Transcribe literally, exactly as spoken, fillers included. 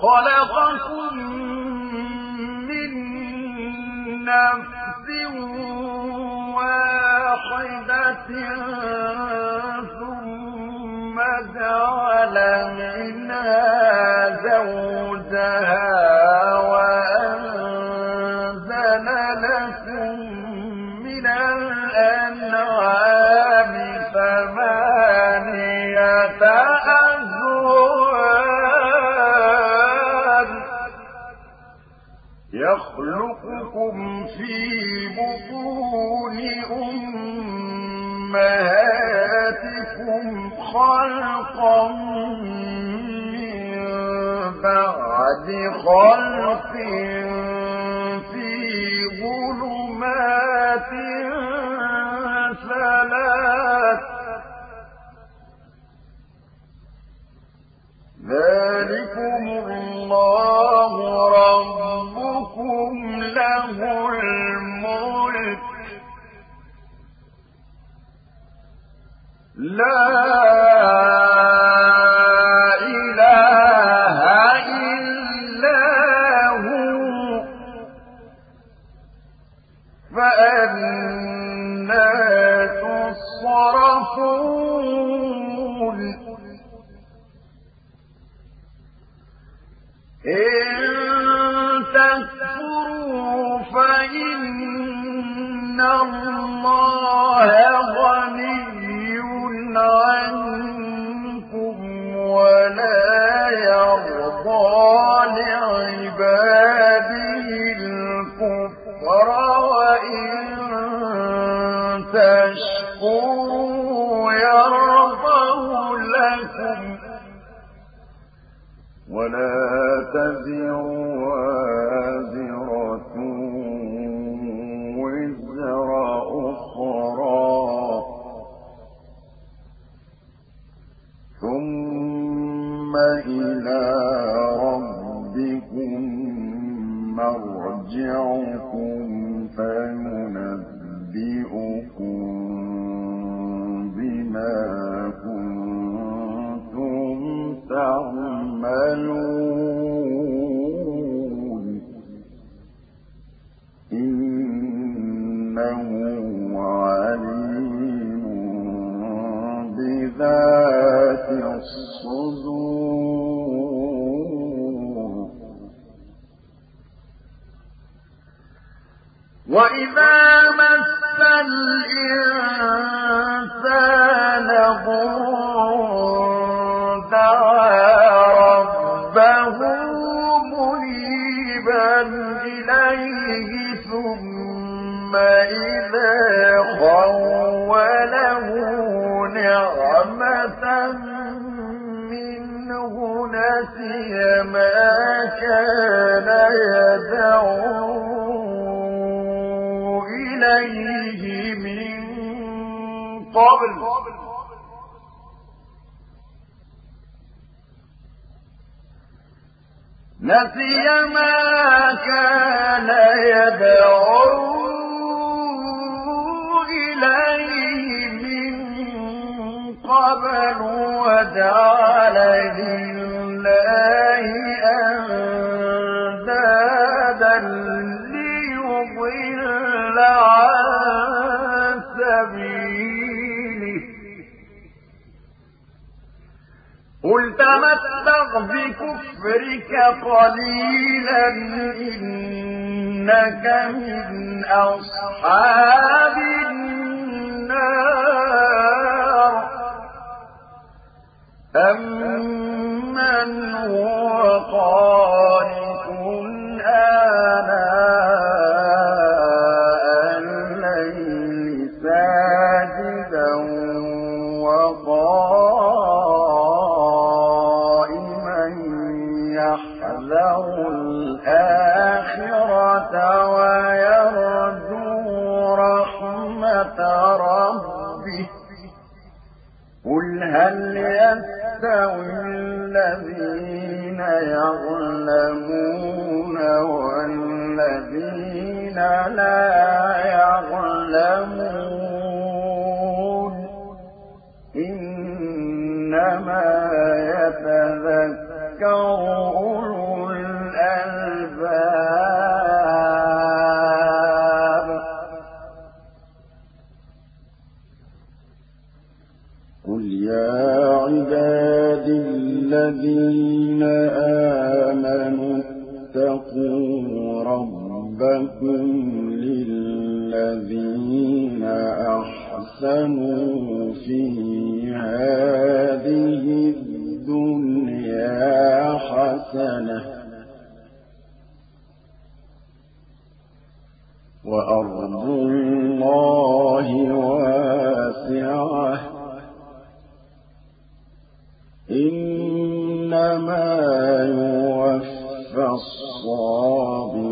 خلقكم من نفس واحدة ثم جعل منها زوجها وأنزل لكم من الأنعام ثمانية أزواج يخلقكم في بطون أمهاتكم خلقا من بعد خلق في ظلمات ثلاث ذلكم الله ربكم له الملك لا إله إلا هو فأنى تصرفون إن تكفروا فإن الله غني عنكم ولا يرضى لعباده الكفر وإن تشكروا يرضه لكم ولا تزر وازرة وزر أخرى ثم إلى ربكم مرجعكم فينبئكم بما كنتم تعملون إنه عليم بذات الصدور وإذا مس الإنسان ضر دعا ربه منيبا إليه ثم إذا خوله نعمة منه نسي ما كان يدعو إليه من قبل نسي ما كان يدعو إليه من قبل وجعل لله أندادا ليضل عن سبيله قل تمتع بكفرك قليلا إنك من أصحاب النار أمن هو قانت آناء الليل ساجدا وقائما يحذر الآخرة ويرجو رحمة ربه قل هل يستوي الذين يعلمون والذين لا يعلمون إنما يتذكر أولو الذين آمنوا اتقوا ربكم للذين أحسنوا في هذه الدنيا حسنة وأرض الله واسعة إنما يوفى الصابرون